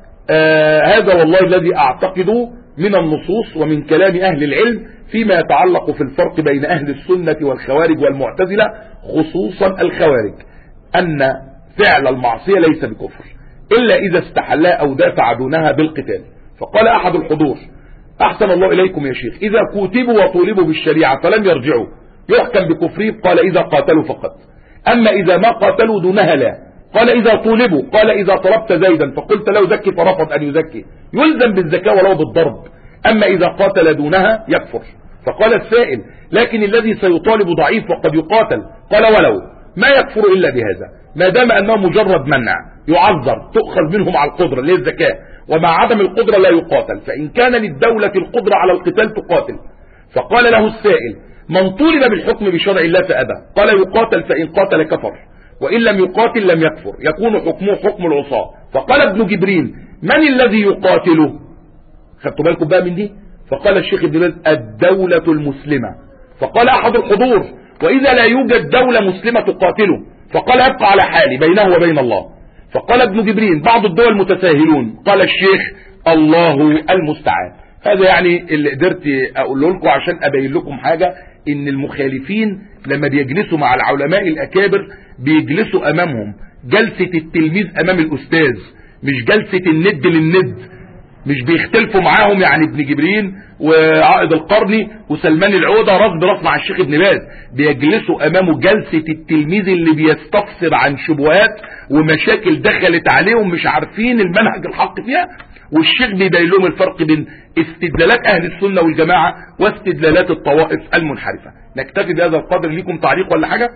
هذا والله الذي أعتقد من النصوص ومن كلام أهل العلم فيما يتعلق في الفرق بين أهل السنة والخوارج والمعتزلة، خصوصا الخوارج، أن فعل المعصية ليس بكفر إلا إذا استحلها أو دافع دونها بالقتال. فقال أحد الحضور أحسن الله إليكم يا شيخ إذا كتبوا وطولبوا بالشريعة فلم يرجعوا يحكم بكفرهم؟ قال إذا قاتلوا فقط، أما إذا ما قاتلوا دونها لا. قال إذا طولبوا، قال إذا طلبت زيدا فقلت له زكي فرفض أن يزكي يلزم بالزكاة ولو بالضرب، أما إذا قاتل دونها يكفر. فقال السائل لكن الذي سيطالب ضعيف وقد يقاتل. قال ولو ما يكفر إلا بهذا، ما دام أنه مجرد منع يعذر تؤخذ منهم على القدرة اللي هي الزكاة، ومع عدم القدرة لا يقاتل، فإن كان للدولة القدرة على القتال تقاتل. فقال له السائل من طولب بالحكم بشرع الله فأبى، قال يقاتل فإن قاتل كفر وإن لم يقاتل لم يكفر، يكون حكمه حكم العصاة. فقال ابن جبرين من الذي يقاتله؟ خدتوا بالكم بقى من دي؟ فقال الشيخ ابن باز الدولة المسلمة. فقال أحد الحضور وإذا لا يوجد دولة مسلمة تقاتله؟ فقال أبقى على حالي بينه وبين الله. فقال ابن جبرين بعض الدول متساهلون. قال الشيخ الله المستعان. هذا يعني اللي قدرت أقول لكم عشان أبين لكم حاجة، إن المخالفين لما بيجلسوا مع العلماء الأكابر بيجلسوا أمامهم جلسة التلميذ أمام الأستاذ، مش جلسة الند للند، مش بيختلفوا معاهم يعني ابن جبرين وعائد القرني وسلمان العودة راس براس مع الشيخ ابن باز، بيجلسوا امامه جلسة التلميذ اللي بيستفسر عن شبهات ومشاكل دخلت عليهم مش عارفين المنهج الحق فيها، والشيخ بيبين لهم الفرق بين استدلالات اهل السنة والجماعة واستدلالات الطوائف المنحرفة. نكتفي بهذا القدر. ليكم تعليق ولا حاجة؟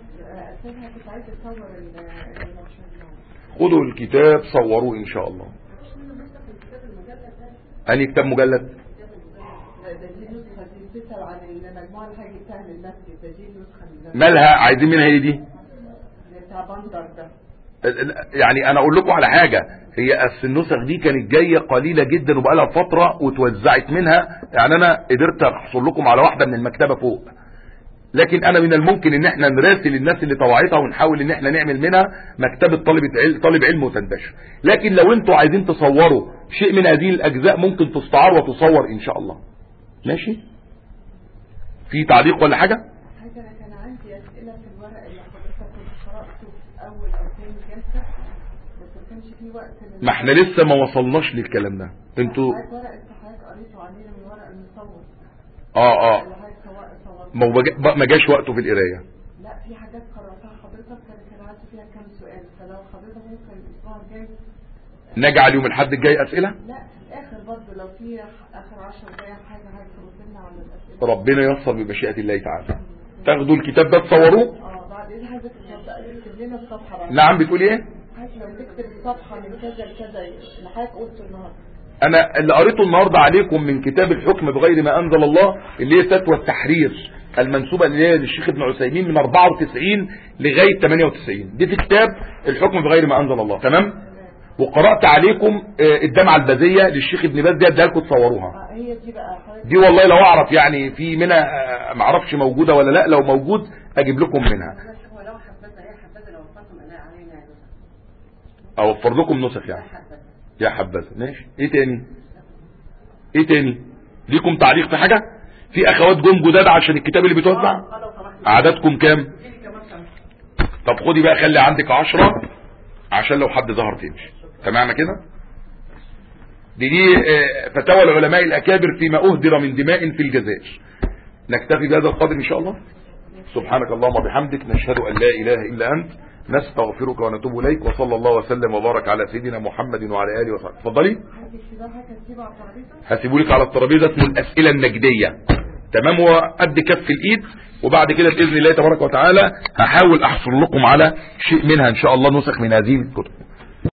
خدوا الكتاب صوروه ان شاء الله. أني كتاب مجلد؟ مالها عايزين منها هي دي؟ يعني انا اقول لكم على حاجة، هي النسخ دي كانت جاية قليلة جدا وبقى لها فترة وتوزعت منها، يعني انا قدرت احصل لكم على واحدة من المكتبة فوق، لكن انا من الممكن ان احنا نراسل الناس اللي طوعتها ونحاول ان احنا نعمل منها مكتبة طالب علم وتنتشر. لكن لو انتوا عايزين تصوروا شيء من هذه الاجزاء ممكن تستعار وتصور ان شاء الله. ماشي؟ في تعليق ولا حاجة؟ انا كان عندي اسئله في الورق اللي حضرتك كنت قراته في اول او ثاني جلسه، بس ما كانش في وقت. ما احنا لسه ما وصلناش للكلام ده. انتوا ورق حضرتك قريته علينا من ورق المصور. ما جاش وقته في القرايه. لا في حاجات قراتها حضرتك كان عندي فيها كام سؤال، فلو حضرتك ممكن الاسبوع الجاي نجعل يوم الاحد الجاي اسئله. لا في الاخر برضه لو في اخر 10 دقايق حاجه هترد لنا على الاسئله. ربنا ييسر بمشيئه الله تعالى. تاخدوا الكتاب ده تصوروه. بعد ايه حضرتك تكتب لنا الصفحه بقى. نعم بتقولي ايه؟ لو تكتب الصفحه من كذا لكذا اللي حضرتك قلته النهارده. انا اللي قريته النهارده عليكم من كتاب الحكم بغير ما انزل الله اللي هي فتوى التحرير المنسوبه اللي هي للشيخ ابن عثيمين من 94 لغايه 98، دي في كتاب الحكم بغير ما انزل الله. تمام؟ وقرات عليكم الدمعه البذيه للشيخ ابن باز، دي اديها لكم تصوروها. هي دي بقى دي والله لو اعرف يعني في منها ما اعرفش موجوده ولا لا، لو موجود اجيب لكم منها. ولو حبذا يا حبذا لو وفرتم انا علينا اوفر لكم نسخ يعني. يا حبذا. ماشي. ايه تاني؟ ليكم تعليق في حاجه؟ في اخوات جم جداد عشان الكتاب اللي بيتوزع؟ عددكم كام؟ طب خدي بقى خلي عندك 10 عشان لو حد ظهر تمشي. تمام كده؟ دي فتاوى العلماء الاكابر فيما اهدر من دماء في الجزائر. نكتفي بهذا القدر ان شاء الله. سبحانك اللهم وبحمدك نشهد ان لا اله الا انت نستغفرك ونتوب اليك، وصلى الله وسلم وبارك على سيدنا محمد وعلى اله وصحبه. اتفضلي. هسيبه لك على الترابيزه اسمه الاسئله النجديه. تمام، هو قد كف الايد. وبعد كده باذن الله تبارك وتعالى هحاول احصل لكم على شيء منها ان شاء الله، نسخ من هذه الكتب.